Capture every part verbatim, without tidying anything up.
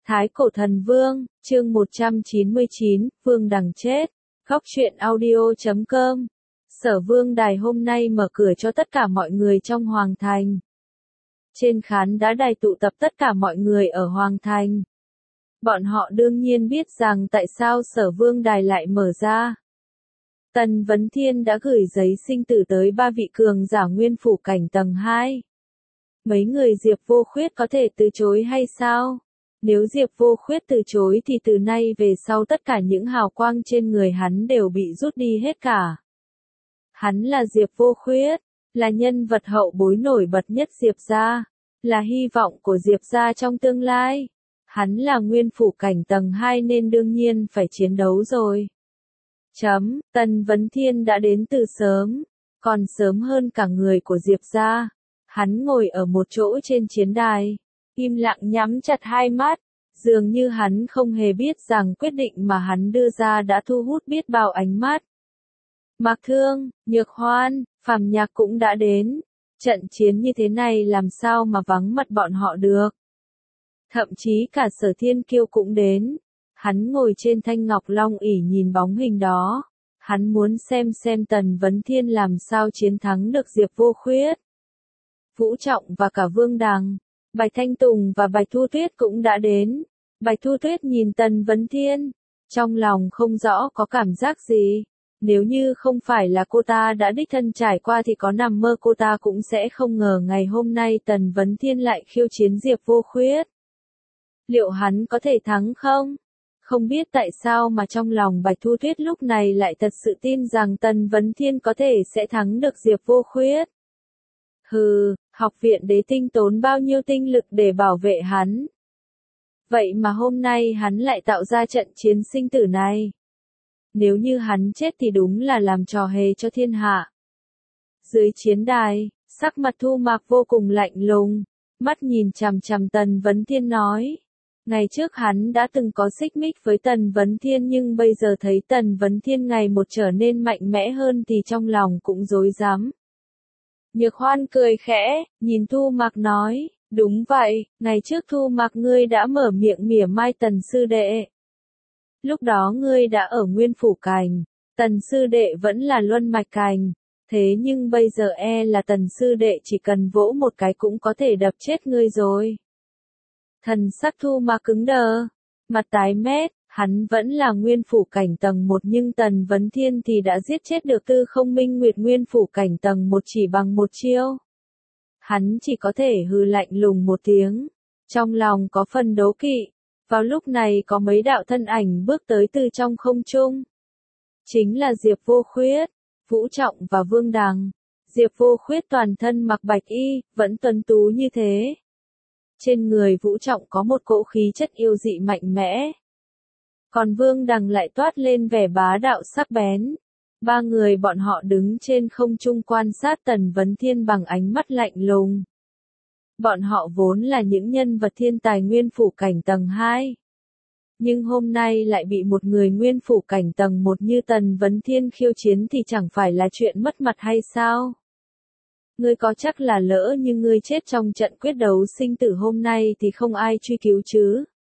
Thái Cổ Thần Vương, chương một trăm chín mươi chín, Vương Đằng chết. Góc truyện audio chấm com. Sở Vương Đài hôm nay mở cửa cho tất cả mọi người trong Hoàng Thành. Trên khán đá đài tụ tập tất cả mọi người ở Hoàng Thành. Bọn họ đương nhiên biết rằng tại sao Sở Vương Đài lại mở ra. Tần Vấn Thiên đã gửi giấy sinh tử tới ba vị cường giả nguyên phủ cảnh tầng hai. Mấy người Diệp Vô Khuyết có thể từ chối hay sao? Nếu Diệp Vô Khuyết từ chối thì từ nay về sau tất cả những hào quang trên người hắn đều bị rút đi hết cả. Hắn là Diệp Vô Khuyết, là nhân vật hậu bối nổi bật nhất Diệp gia, là hy vọng của Diệp gia trong tương lai. Hắn là nguyên phủ cảnh tầng hai nên đương nhiên phải chiến đấu rồi. Chấm, Tần Vấn Thiên đã đến từ sớm, còn sớm hơn cả người của Diệp gia. Hắn ngồi ở một chỗ trên chiến đài, im lặng nhắm chặt hai mắt, dường như hắn không hề biết rằng quyết định mà hắn đưa ra đã thu hút biết bao ánh mắt. Mạc Thương, Nhược Hoan, Phàm Nhạc cũng đã đến, trận chiến như thế này làm sao mà vắng mặt bọn họ được. Thậm chí cả Sở Thiên Kiêu cũng đến, hắn ngồi trên thanh ngọc long ỷ nhìn bóng hình đó, hắn muốn xem xem Tần Vấn Thiên làm sao chiến thắng được Diệp Vô Khuyết. Vũ Trọng và cả Vương Đằng, Bạch Thanh Tùng và Bạch Thu Tuyết cũng đã đến. Bạch Thu Tuyết nhìn Tần Vấn Thiên, trong lòng không rõ có cảm giác gì. Nếu như không phải là cô ta đã đích thân trải qua thì có nằm mơ cô ta cũng sẽ không ngờ ngày hôm nay Tần Vấn Thiên lại khiêu chiến Diệp Vô Khuyết. Liệu hắn có thể thắng không? Không biết tại sao mà trong lòng Bạch Thu Tuyết lúc này lại thật sự tin rằng Tần Vấn Thiên có thể sẽ thắng được Diệp Vô Khuyết. Hừ, học viện Đế Tinh tốn bao nhiêu tinh lực để bảo vệ hắn. Vậy mà hôm nay hắn lại tạo ra trận chiến sinh tử này. Nếu như hắn chết thì đúng là làm trò hề cho thiên hạ. Dưới chiến đài, sắc mặt Thu Mạc vô cùng lạnh lùng, mắt nhìn chằm chằm Tần Vấn Thiên nói. Ngày trước hắn đã từng có xích mích với Tần Vấn Thiên nhưng bây giờ thấy Tần Vấn Thiên ngày một trở nên mạnh mẽ hơn thì trong lòng cũng rối rắm. Nhược Hoan cười khẽ, nhìn Thu Mạc nói, đúng vậy, ngày trước Thu Mạc ngươi đã mở miệng mỉa mai Tần sư đệ. Lúc đó ngươi đã ở nguyên phủ cảnh, Tần sư đệ vẫn là luân mạch cảnh, thế nhưng bây giờ e là Tần sư đệ chỉ cần vỗ một cái cũng có thể đập chết ngươi rồi. Thần sắc Thu Mạc cứng đờ, mặt tái mét. Hắn vẫn là nguyên phủ cảnh tầng một nhưng Tần Vấn Thiên thì đã giết chết được Tư Không Minh Nguyệt nguyên phủ cảnh tầng một chỉ bằng một chiêu. Hắn chỉ có thể hừ lạnh lùng một tiếng, trong lòng có phần đố kỵ. Vào lúc này có mấy đạo thân ảnh bước tới từ trong không trung. Chính là Diệp Vô Khuyết, Vũ Trọng và Vương Đằng. Diệp Vô Khuyết toàn thân mặc bạch y, vẫn tuấn tú như thế. Trên người Vũ Trọng có một cỗ khí chất yêu dị mạnh mẽ. Còn Vương Đằng lại toát lên vẻ bá đạo sắc bén. Ba người bọn họ đứng trên không trung quan sát Tần Vấn Thiên bằng ánh mắt lạnh lùng. Bọn họ vốn là những nhân vật thiên tài nguyên phủ cảnh tầng hai. Nhưng hôm nay lại bị một người nguyên phủ cảnh tầng một như Tần Vấn Thiên khiêu chiến thì chẳng phải là chuyện mất mặt hay sao? Ngươi có chắc là lỡ như ngươi chết trong trận quyết đấu sinh tử hôm nay thì không ai truy cứu chứ?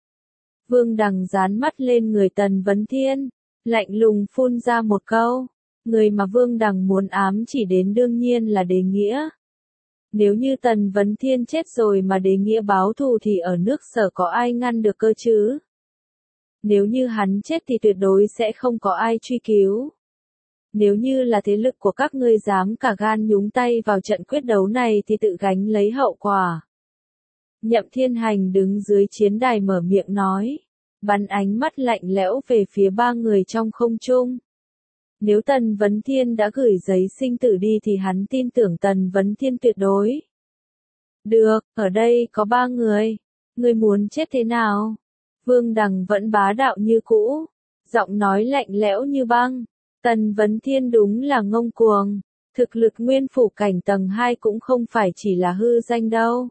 Vương Đằng dán mắt lên người Tần Vấn Thiên, lạnh lùng phun ra một câu. Người mà Vương Đằng muốn ám chỉ đến đương nhiên là Đế Nghĩa. Nếu như Tần Vấn Thiên chết rồi mà Đế Nghĩa báo thù thì ở nước Sở có ai ngăn được cơ chứ? Nếu như hắn chết thì tuyệt đối sẽ không có ai truy cứu. Nếu như là thế lực của các ngươi dám cả gan nhúng tay vào trận quyết đấu này thì tự gánh lấy hậu quả. Nhậm Thiên Hành đứng dưới chiến đài mở miệng nói, bắn ánh mắt lạnh lẽo về phía ba người trong không trung. Nếu Tần Vấn Thiên đã gửi giấy sinh tử đi thì hắn tin tưởng Tần Vấn Thiên tuyệt đối. Được, ở đây có ba người. Ngươi muốn chết thế nào? Vương Đằng vẫn bá đạo như cũ, giọng nói lạnh lẽo như băng. Tần Vấn Thiên đúng là ngông cuồng. Thực lực nguyên phủ cảnh tầng hai cũng không phải chỉ là hư danh đâu.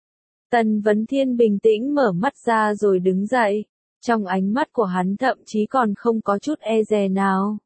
Tần Vấn Thiên bình tĩnh mở mắt ra rồi đứng dậy. Trong ánh mắt của hắn thậm chí còn không có chút e dè nào.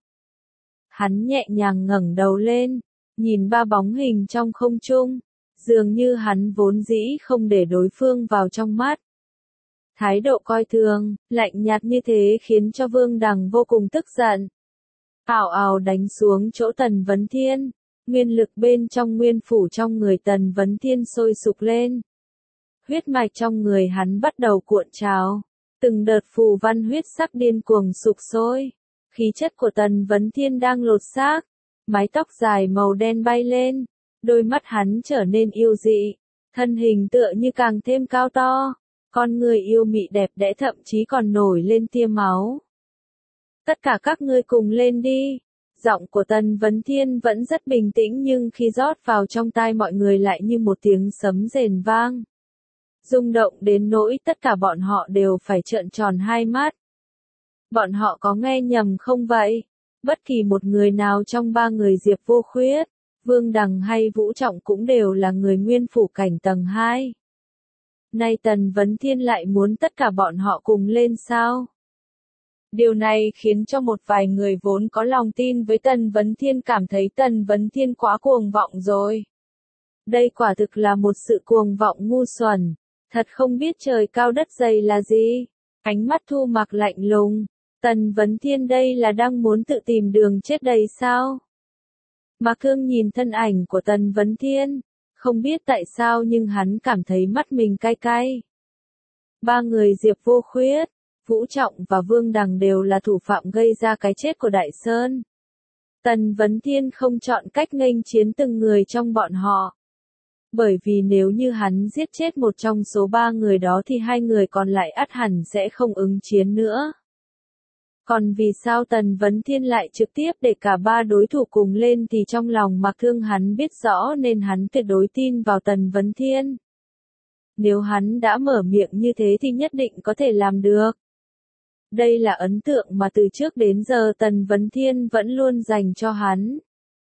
Hắn nhẹ nhàng ngẩng đầu lên, nhìn ba bóng hình trong không trung. Dường như hắn vốn dĩ không để đối phương vào trong mắt. Thái độ coi thường, lạnh nhạt như thế khiến cho Vương Đằng vô cùng tức giận. Ào ào đánh xuống chỗ Tần Vấn Thiên, nguyên lực bên trong nguyên phủ trong người Tần Vấn Thiên sôi sục lên. Huyết mạch trong người hắn bắt đầu cuộn trào, từng đợt phù văn huyết sắc điên cuồng sục sôi. Khí chất của Tần Vấn Thiên đang lột xác, mái tóc dài màu đen bay lên, đôi mắt hắn trở nên yêu dị, thân hình tựa như càng thêm cao to, con người yêu mị đẹp đẽ thậm chí còn nổi lên tia máu. Tất cả các ngươi cùng lên đi. Giọng của Tần Vấn Thiên vẫn rất bình tĩnh nhưng khi rót vào trong tai mọi người lại như một tiếng sấm rền vang. Rung động đến nỗi tất cả bọn họ đều phải trợn tròn hai mắt. Bọn họ có nghe nhầm không vậy? Bất kỳ một người nào trong ba người Diệp Vô Khuyết, Vương Đằng hay Vũ Trọng cũng đều là người nguyên phủ cảnh tầng hai. Nay Tần Vấn Thiên lại muốn tất cả bọn họ cùng lên sao? Điều này khiến cho một vài người vốn có lòng tin với Tần Vấn Thiên cảm thấy Tần Vấn Thiên quá cuồng vọng rồi. Đây quả thực là một sự cuồng vọng ngu xuẩn, thật không biết trời cao đất dày là gì. Ánh mắt Thu Mặc lạnh lùng, Tần Vấn Thiên đây là đang muốn tự tìm đường chết đầy sao? Mạc Cương nhìn thân ảnh của Tần Vấn Thiên, không biết tại sao nhưng hắn cảm thấy mắt mình cay cay. Ba người Diệp Vô Khuyết, Vũ Trọng và Vương Đằng đều là thủ phạm gây ra cái chết của Đại Sơn. Tần Vấn Thiên không chọn cách nghênh chiến từng người trong bọn họ. Bởi vì nếu như hắn giết chết một trong số ba người đó thì hai người còn lại ắt hẳn sẽ không ứng chiến nữa. Còn vì sao Tần Vấn Thiên lại trực tiếp để cả ba đối thủ cùng lên thì trong lòng Mạc Thương hắn biết rõ nên hắn tuyệt đối tin vào Tần Vấn Thiên. Nếu hắn đã mở miệng như thế thì nhất định có thể làm được. Đây là ấn tượng mà từ trước đến giờ Tần Vấn Thiên vẫn luôn dành cho hắn.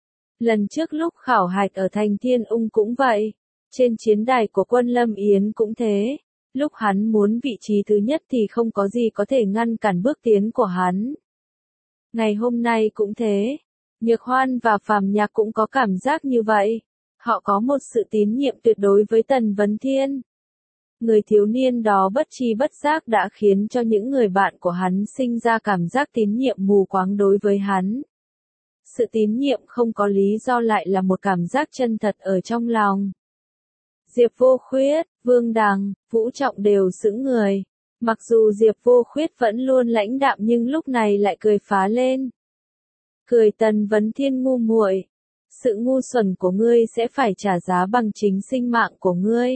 Lần trước lúc khảo hạch ở thành Thiên Ung cũng vậy, trên chiến đài của quân Lâm Yến cũng thế. Lúc hắn muốn vị trí thứ nhất thì không có gì có thể ngăn cản bước tiến của hắn. Ngày hôm nay cũng thế. Nhược Hoan và Phàm Nhạc cũng có cảm giác như vậy. Họ có một sự tín nhiệm tuyệt đối với Tần Vấn Thiên. Người thiếu niên đó bất tri bất giác đã khiến cho những người bạn của hắn sinh ra cảm giác tín nhiệm mù quáng đối với hắn. Sự tín nhiệm không có lý do lại là một cảm giác chân thật ở trong lòng. Diệp Vô Khuyết, Vương Đằng, Vũ Trọng đều sững người. Mặc dù Diệp Vô Khuyết vẫn luôn lãnh đạm nhưng lúc này lại cười phá lên. Cười Tần Vấn Thiên ngu muội, sự ngu xuẩn của ngươi sẽ phải trả giá bằng chính sinh mạng của ngươi.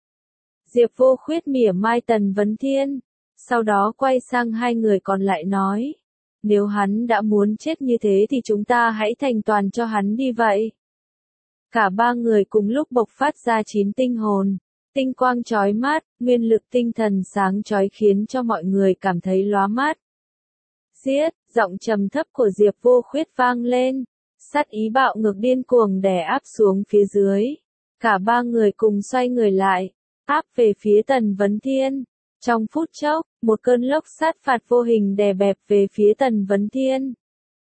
Diệp Vô Khuyết mỉa mai Tần Vấn Thiên, sau đó quay sang hai người còn lại nói. Nếu hắn đã muốn chết như thế thì chúng ta hãy thành toàn cho hắn đi vậy. Cả ba người cùng lúc bộc phát ra chín tinh hồn, tinh quang chói mắt, nguyên lực tinh thần sáng chói khiến cho mọi người cảm thấy lóa mắt. Giết, giọng trầm thấp của Diệp Vô Khuyết vang lên, sát ý bạo ngược điên cuồng đè áp xuống phía dưới. Cả ba người cùng xoay người lại, áp về phía Tần Vấn Thiên. Trong phút chốc, một cơn lốc sát phạt vô hình đè bẹp về phía Tần Vấn Thiên.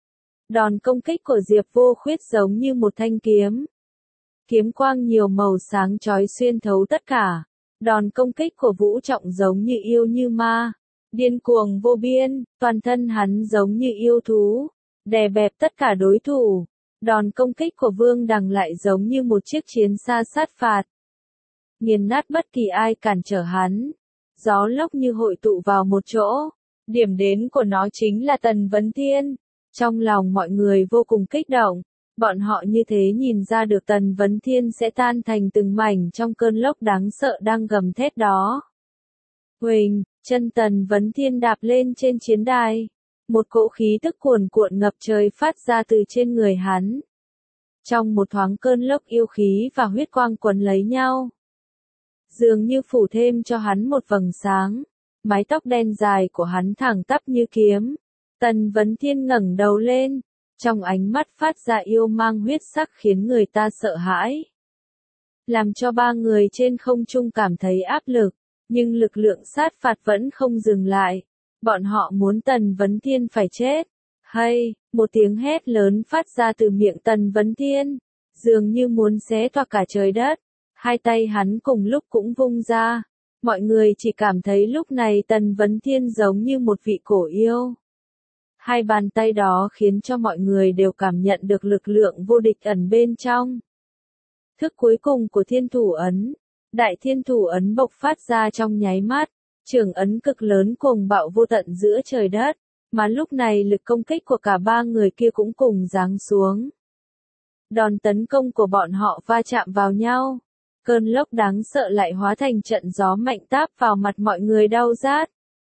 Đòn công kích của Diệp Vô Khuyết giống như một thanh kiếm. Kiếm quang nhiều màu sáng chói xuyên thấu tất cả. Đòn công kích của Vũ Trọng giống như yêu như ma. Điên cuồng vô biên, toàn thân hắn giống như yêu thú. Đè bẹp tất cả đối thủ. Đòn công kích của Vương Đằng lại giống như một chiếc chiến xa sát phạt. Nghiền nát bất kỳ ai cản trở hắn. Gió lốc như hội tụ vào một chỗ. Điểm đến của nó chính là Tần Vấn Thiên. Trong lòng mọi người vô cùng kích động. Bọn họ như thế nhìn ra được Tần Vấn Thiên sẽ tan thành từng mảnh trong cơn lốc đáng sợ đang gầm thét đó. Huỳnh, chân Tần Vấn Thiên đạp lên trên chiến đài. Một cỗ khí tức cuồn cuộn ngập trời phát ra từ trên người hắn. Trong một thoáng cơn lốc yêu khí và huyết quang quấn lấy nhau. Dường như phủ thêm cho hắn một vầng sáng. Mái tóc đen dài của hắn thẳng tắp như kiếm. Tần Vấn Thiên ngẩng đầu lên. Trong ánh mắt phát ra yêu mang huyết sắc khiến người ta sợ hãi. Làm cho ba người trên không trung cảm thấy áp lực. Nhưng lực lượng sát phạt vẫn không dừng lại. Bọn họ muốn Tần Vấn Thiên phải chết. Hay, một tiếng hét lớn phát ra từ miệng Tần Vấn Thiên. Dường như muốn xé toạc cả trời đất. Hai tay hắn cùng lúc cũng vung ra. Mọi người chỉ cảm thấy lúc này Tần Vấn Thiên giống như một vị cổ yêu. Hai bàn tay đó khiến cho mọi người đều cảm nhận được lực lượng vô địch ẩn bên trong. Thức cuối cùng của thiên thủ ấn. Đại thiên thủ ấn bộc phát ra trong nháy mắt. Trường ấn cực lớn cuồng bạo vô tận giữa trời đất. Mà lúc này lực công kích của cả ba người kia cũng cùng giáng xuống. Đòn tấn công của bọn họ va chạm vào nhau. Cơn lốc đáng sợ lại hóa thành trận gió mạnh táp vào mặt mọi người đau rát.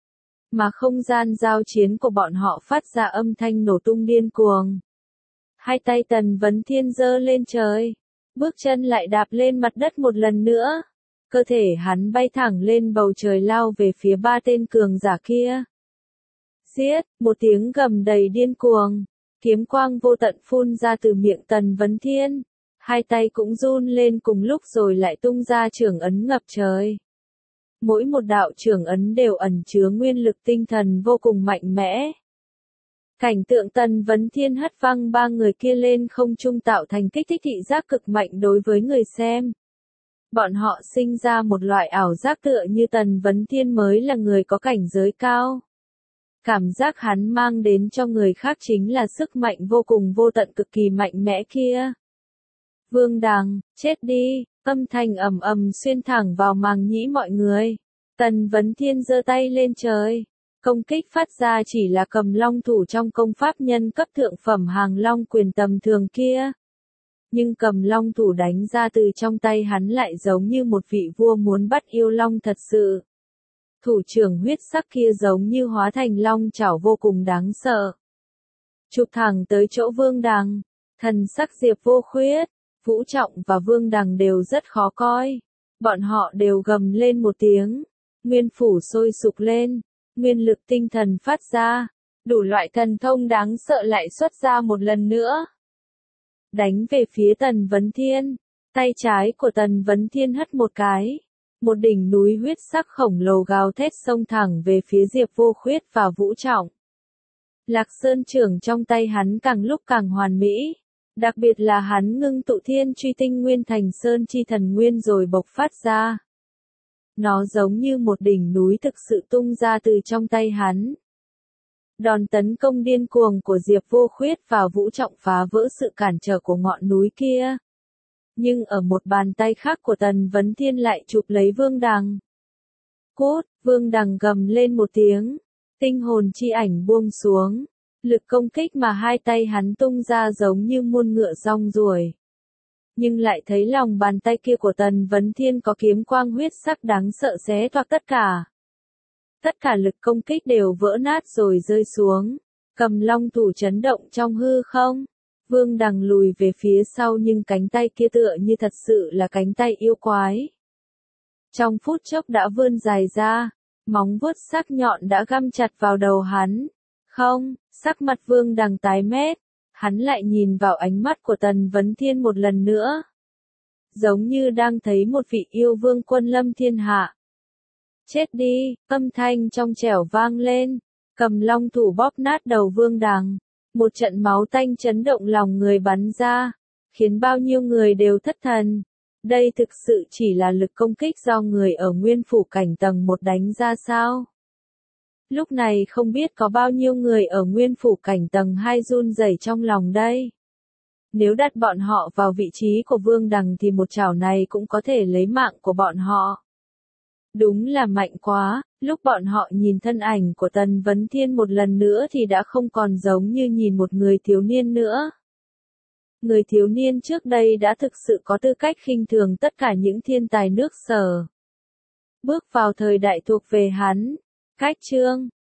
Mà không gian giao chiến của bọn họ phát ra âm thanh nổ tung điên cuồng. Hai tay Tần Vấn Thiên giơ lên trời. Bước chân lại đạp lên mặt đất một lần nữa. Cơ thể hắn bay thẳng lên bầu trời lao về phía ba tên cường giả kia. Giết, một tiếng gầm đầy điên cuồng. Kiếm quang vô tận phun ra từ miệng Tần Vấn Thiên. Hai tay cũng run lên cùng lúc rồi lại tung ra trường ấn ngập trời. Mỗi một đạo trường ấn đều ẩn chứa nguyên lực tinh thần vô cùng mạnh mẽ. Cảnh tượng Tần Vấn Thiên hất văng ba người kia lên không trung tạo thành kích thích thị giác cực mạnh đối với người xem. Bọn họ sinh ra một loại ảo giác tựa như Tần Vấn Thiên mới là người có cảnh giới cao. Cảm giác hắn mang đến cho người khác chính là sức mạnh vô cùng vô tận cực kỳ mạnh mẽ kia. Vương Đằng, chết đi, âm thanh ầm ầm xuyên thẳng vào màng nhĩ mọi người. Tần Vấn Thiên giơ tay lên trời. Công kích phát ra chỉ là cầm long thủ trong công pháp nhân cấp thượng phẩm hàng long quyền tầm thường kia. Nhưng cầm long thủ đánh ra từ trong tay hắn lại giống như một vị vua muốn bắt yêu long thật sự. Thủ trưởng huyết sắc kia giống như hóa thành long chảo vô cùng đáng sợ. Chụp thẳng tới chỗ Vương Đằng, thần sắc Diệp Vô Khuyết, Vũ Trọng và Vương Đằng đều rất khó coi. Bọn họ đều gầm lên một tiếng, nguyên phủ sôi sục lên, nguyên lực tinh thần phát ra, đủ loại thần thông đáng sợ lại xuất ra một lần nữa. Đánh về phía Tần Vấn Thiên, tay trái của Tần Vấn Thiên hất một cái. Một đỉnh núi huyết sắc khổng lồ gào thét xông thẳng về phía Diệp Vô Khuyết và Vũ Trọng. Lạc Sơn trưởng trong tay hắn càng lúc càng hoàn mỹ. Đặc biệt là hắn ngưng tụ thiên truy tinh nguyên thành sơn chi thần nguyên rồi bộc phát ra. Nó giống như một đỉnh núi thực sự tung ra từ trong tay hắn. Đòn tấn công điên cuồng của Diệp Vô Khuyết và Vũ Trọng phá vỡ sự cản trở của ngọn núi kia. Nhưng ở một bàn tay khác của Tần Vấn Thiên lại chụp lấy Vương Đằng. Cốt, Vương Đằng gầm lên một tiếng. Tinh hồn chi ảnh buông xuống. Lực công kích mà hai tay hắn tung ra giống như muôn ngựa rong ruổi. Nhưng lại thấy lòng bàn tay kia của Tần Vấn Thiên có kiếm quang huyết sắc đáng sợ xé toạc tất cả. Tất cả lực công kích đều vỡ nát rồi rơi xuống. Cầm long thủ chấn động trong hư không. Vương Đằng lùi về phía sau nhưng cánh tay kia tựa như thật sự là cánh tay yêu quái. Trong phút chốc đã vươn dài ra, móng vuốt sắc nhọn đã găm chặt vào đầu hắn. Không, sắc mặt Vương Đằng tái mét, hắn lại nhìn vào ánh mắt của Tần Vấn Thiên một lần nữa. Giống như đang thấy một vị yêu vương quân lâm thiên hạ. Chết đi, âm thanh trong trẻo vang lên, cầm long thủ bóp nát đầu Vương Đằng. Một trận máu tanh chấn động lòng người bắn ra, khiến bao nhiêu người đều thất thần. Đây thực sự chỉ là lực công kích do người ở nguyên phủ cảnh tầng một đánh ra sao? Lúc này không biết có bao nhiêu người ở nguyên phủ cảnh tầng hai run rẩy trong lòng đây. Nếu đặt bọn họ vào vị trí của Vương Đằng thì một chảo này cũng có thể lấy mạng của bọn họ. Đúng là mạnh quá, lúc bọn họ nhìn thân ảnh của Tần Vấn Thiên một lần nữa thì đã không còn giống như nhìn một người thiếu niên nữa. Người thiếu niên trước đây đã thực sự có tư cách khinh thường tất cả những thiên tài nước Sở. Bước vào thời đại thuộc về hắn. Cách chương